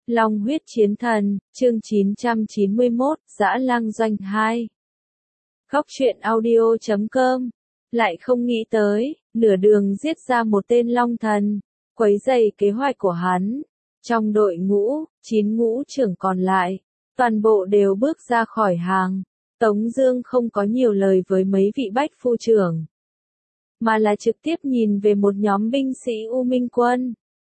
Long huyết chiến thần, chương 991, Dã Lang Doanh 2. Góc truyện audio.com. Lại không nghĩ tới, nửa đường giết ra một tên Long thần, quấy rầy kế hoạch của hắn. Trong đội ngũ, 9 ngũ trưởng còn lại, toàn bộ đều bước ra khỏi hàng. Tống Dương không có nhiều lời với mấy vị bách phu trưởng, mà là trực tiếp nhìn về một nhóm binh sĩ U Minh quân.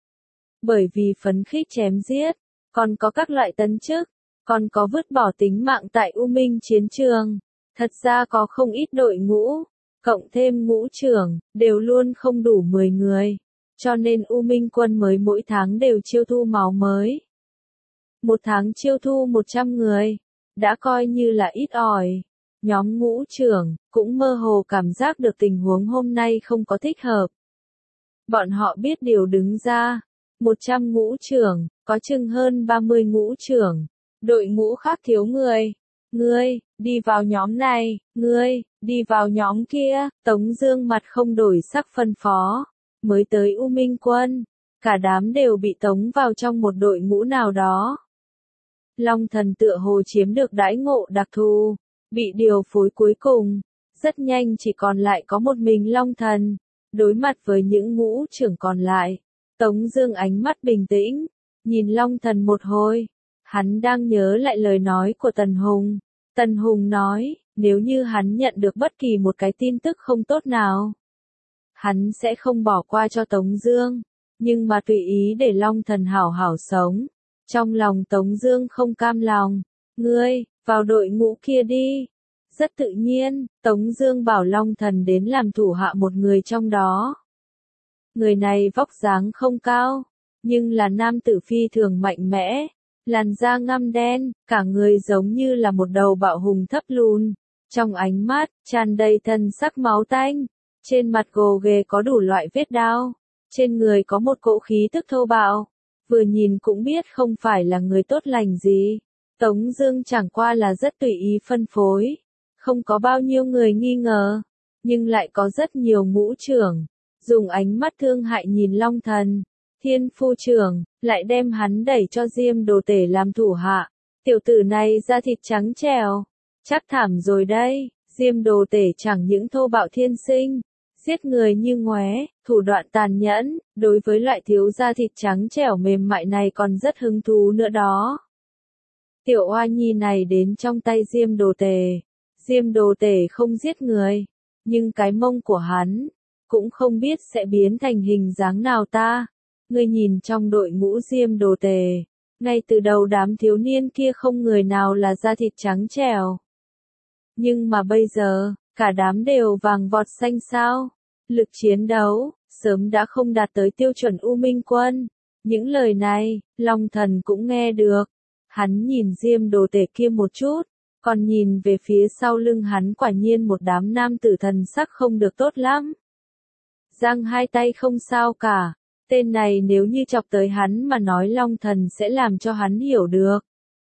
Bởi vì phấn khích chém giết, còn có các loại tấn chức, còn có vứt bỏ tính mạng tại U Minh chiến trường. Thật ra có không ít đội ngũ, cộng thêm ngũ trưởng, đều luôn không đủ 10 người. Cho nên U Minh quân mới mỗi tháng đều chiêu thu máu mới. Một tháng chiêu thu 100 người, đã coi như là ít ỏi. Nhóm ngũ trưởng, cũng mơ hồ cảm giác được tình huống hôm nay không có thích hợp. Bọn họ biết điều đứng ra. 100 ngũ trưởng, có chừng hơn 30 ngũ trưởng. Đội ngũ khác thiếu người. Ngươi, đi vào nhóm này, ngươi, đi vào nhóm kia. Tống Dương mặt không đổi sắc phân phó. Mới tới U Minh quân, cả đám đều bị tống vào trong một đội ngũ nào đó. Long thần tựa hồ chiếm được đãi ngộ đặc thù, bị điều phối cuối cùng. Rất nhanh chỉ còn lại có một mình Long thần. Đối mặt với những ngũ trưởng còn lại, Tống Dương ánh mắt bình tĩnh, nhìn Long thần một hồi. Hắn đang nhớ lại lời nói của Tần Hùng. Tần Hùng nói, nếu như hắn nhận được bất kỳ một cái tin tức không tốt nào, hắn sẽ không bỏ qua cho Tống Dương, nhưng mà tùy ý để Long thần hảo hảo sống. Trong lòng Tống Dương không cam lòng. Ngươi, vào đội ngũ kia đi. Rất tự nhiên, Tống Dương bảo Long thần đến làm thủ hạ một người trong đó. Người này vóc dáng không cao, nhưng là nam tử phi thường mạnh mẽ, làn da ngăm đen, cả người giống như là một đầu bạo hùng thấp lùn, trong ánh mắt tràn đầy thân sắc máu tanh, trên mặt gồ ghề có đủ loại vết đao, trên người có một cỗ khí tức thô bạo, vừa nhìn cũng biết không phải là người tốt lành gì. Tống Dương chẳng qua là rất tùy ý phân phối, không có bao nhiêu người nghi ngờ, nhưng lại có rất nhiều ngũ trưởng dùng ánh mắt thương hại nhìn Long thần. Thiên phu trưởng lại đem hắn đẩy cho Diêm Đồ Tể làm thủ hạ. Tiểu tử này da thịt trắng trẻo, chắc thảm rồi đây. Diêm Đồ Tể chẳng những thô bạo thiên sinh, giết người như ngoé, thủ đoạn tàn nhẫn, đối với loại thiếu da thịt trắng trẻo mềm mại này còn rất hứng thú nữa đó. Tiểu oa nhi này đến trong tay Diêm Đồ Tể. Diêm Đồ Tể không giết người, nhưng cái mông của hắn cũng không biết sẽ biến thành hình dáng nào ta. Ngươi nhìn trong đội ngũ Diêm Đồ Tể, ngay từ đầu đám thiếu niên kia không người nào là da thịt trắng trẻo. Nhưng mà bây giờ, cả đám đều vàng vọt xanh sao. Lực chiến đấu, sớm đã không đạt tới tiêu chuẩn U Minh quân. Những lời này, Long thần cũng nghe được. Hắn nhìn Diêm Đồ Tể kia một chút, còn nhìn về phía sau lưng hắn quả nhiên một đám nam tử thần sắc không được tốt lắm. Giang hai tay không sao cả. Tên này nếu như chọc tới hắn mà nói Long thần sẽ làm cho hắn hiểu được.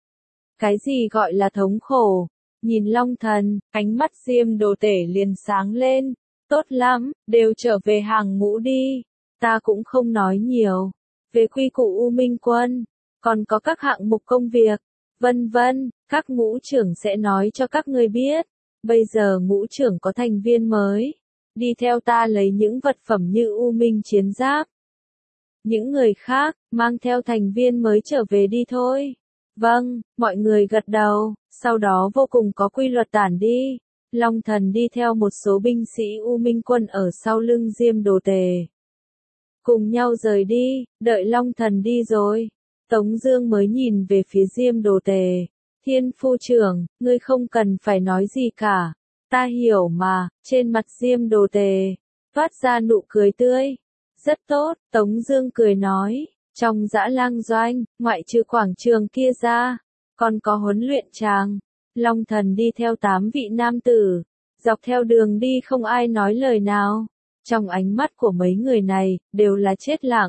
Cái gì gọi là thống khổ? Nhìn Long thần, ánh mắt Diêm Đồ Tể liền sáng lên. Tốt lắm, đều trở về hàng ngũ đi. Ta cũng không nói nhiều. Về quy củ U Minh quân, còn có các hạng mục công việc, vân vân, các ngũ trưởng sẽ nói cho các ngươi biết. Bây giờ ngũ trưởng có thành viên mới. Đi theo ta lấy những vật phẩm như U Minh chiến giáp. Những người khác, mang theo thành viên mới trở về đi thôi. Vâng, mọi người gật đầu, sau đó vô cùng có quy luật tản đi. Long thần đi theo một số binh sĩ U Minh quân ở sau lưng Diêm Đồ Tể. Cùng nhau rời đi, đợi Long thần đi rồi. Tống Dương mới nhìn về phía Diêm Đồ Tể. Thiên phu trưởng, ngươi không cần phải nói gì cả. Ta hiểu mà. Trên mặt Diêm Đồ Tể toát ra nụ cười tươi. Rất tốt, Tống Dương cười nói, trong Dã Lang doanh, ngoại trừ quảng trường kia ra, còn có huấn luyện tràng. Long thần đi theo 8 vị nam tử, dọc theo đường đi không ai nói lời nào. Trong ánh mắt của mấy người này, đều là chết lặng.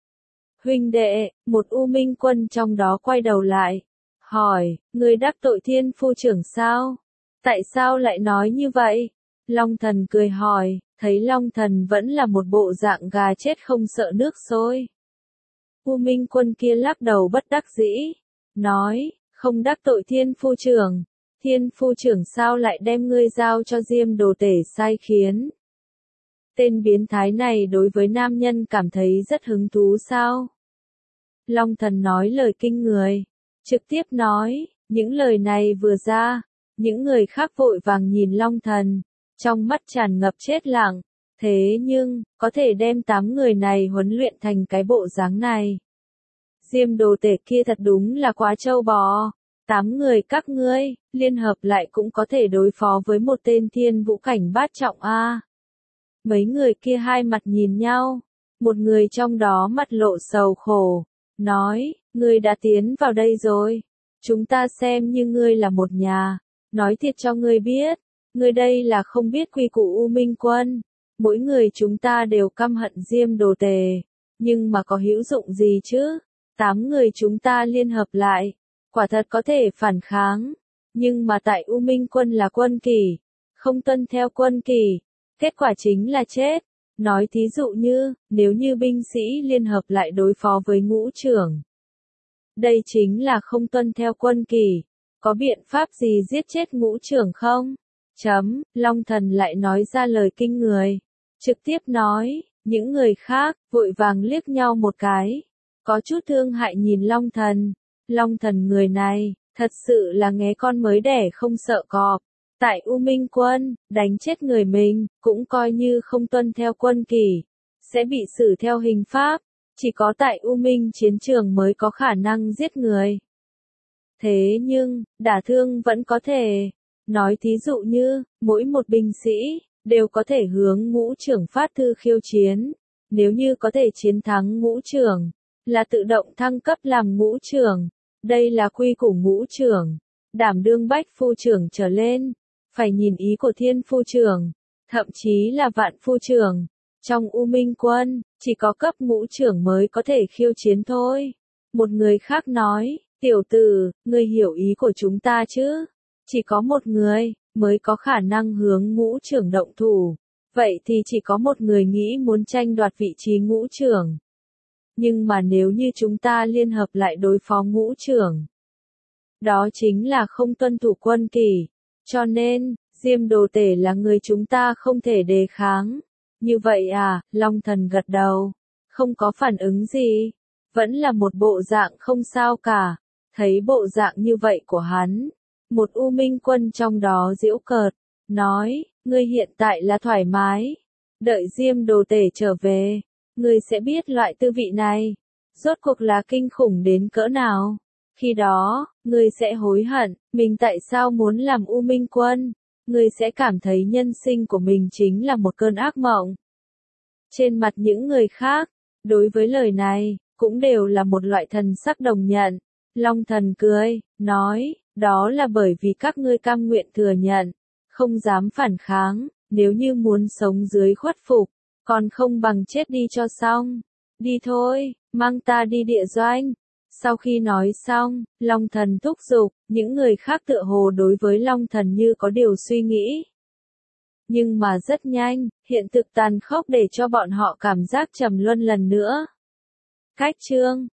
Huynh đệ, một U Minh quân trong đó quay đầu lại, hỏi, ngươi đắc tội Thiên phu trưởng sao? Tại sao lại nói như vậy? Long thần cười hỏi. Thấy Long thần vẫn là một bộ dạng gà chết không sợ nước sôi. U Minh Quân kia lắc đầu bất đắc dĩ, nói, không đắc tội Thiên Phu Trưởng. Thiên Phu Trưởng sao lại đem ngươi giao cho Diêm Đồ Tể sai khiến? Tên biến thái này đối với nam nhân cảm thấy rất hứng thú sao? Long Thần nói lời kinh người, trực tiếp nói, những lời này vừa ra, những người khác vội vàng nhìn Long Thần, trong mắt tràn ngập chết lặng, thế nhưng, có thể đem 8 người này huấn luyện thành cái bộ dáng này. Diêm Đồ Tể kia thật đúng là quá trâu bò, 8 người các ngươi, liên hợp lại cũng có thể đối phó với một tên thiên vũ cảnh bát trọng a. Mấy người kia hai mặt nhìn nhau, một người trong đó mặt lộ sầu khổ, nói, ngươi đã tiến vào đây rồi, chúng ta xem như ngươi là một nhà, nói thiệt cho ngươi biết, ngươi đây là không biết quy củ U Minh Quân, mỗi người chúng ta đều căm hận Diêm Đồ Tể, nhưng mà có hữu dụng gì chứ, 8 người chúng ta liên hợp lại, quả thật có thể phản kháng, nhưng mà tại U Minh Quân là quân kỷ, không tuân theo quân kỷ, kết quả chính là chết. Nói thí dụ như, nếu như binh sĩ liên hợp lại đối phó với ngũ trưởng. Đây chính là không tuân theo quân kỷ, có biện pháp gì giết chết ngũ trưởng không? Long Thần lại nói ra lời kinh người, trực tiếp nói, những người khác, vội vàng liếc nhau một cái, có chút thương hại nhìn Long Thần. Long Thần người này, thật sự là nghé con mới đẻ không sợ cọp. Tại U Minh Quân, đánh chết người mình, cũng coi như không tuân theo quân kỷ, sẽ bị xử theo hình pháp, chỉ có tại U Minh chiến trường mới có khả năng giết người. Thế nhưng, đả thương vẫn có thể. Nói thí dụ như, mỗi một binh sĩ, đều có thể hướng ngũ trưởng phát thư khiêu chiến. Nếu như có thể chiến thắng ngũ trưởng, là tự động thăng cấp làm ngũ trưởng. Đây là quy củ ngũ trưởng, đảm đương bách phu trưởng trở lên. Phải nhìn ý của Thiên Phu Trưởng, thậm chí là Vạn Phu Trưởng. Trong U Minh Quân, chỉ có cấp ngũ trưởng mới có thể khiêu chiến thôi. Một người khác nói, tiểu tử, ngươi hiểu ý của chúng ta chứ? Chỉ có một người, mới có khả năng hướng ngũ trưởng động thủ. Vậy thì chỉ có một người nghĩ muốn tranh đoạt vị trí ngũ trưởng. Nhưng mà nếu như chúng ta liên hợp lại đối phó ngũ trưởng, đó chính là không tuân thủ quân kỷ. Cho nên, Diêm Đồ Tể là người chúng ta không thể đề kháng. Như vậy à, Long Thần gật đầu, không có phản ứng gì, vẫn là một bộ dạng không sao cả. Thấy bộ dạng như vậy của hắn, một U Minh Quân trong đó giễu cợt, nói, ngươi hiện tại là thoải mái, đợi Diêm Đồ Tể trở về, ngươi sẽ biết loại tư vị này, rốt cuộc là kinh khủng đến cỡ nào. Khi đó, ngươi sẽ hối hận, mình tại sao muốn làm U Minh Quân, ngươi sẽ cảm thấy nhân sinh của mình chính là một cơn ác mộng. Trên mặt những người khác, đối với lời này, cũng đều là một loại thần sắc đồng nhận. Long Thần cười, nói, đó là bởi vì các ngươi cam nguyện thừa nhận, không dám phản kháng, nếu như muốn sống dưới khuất phục, còn không bằng chết đi cho xong. Đi thôi, mang ta đi địa doanh. Sau khi nói xong, Long Thần thúc giục, những người khác tựa hồ đối với Long Thần như có điều suy nghĩ. Nhưng mà rất nhanh, hiện thực tàn khốc để cho bọn họ cảm giác trầm luân lần nữa. Cách chương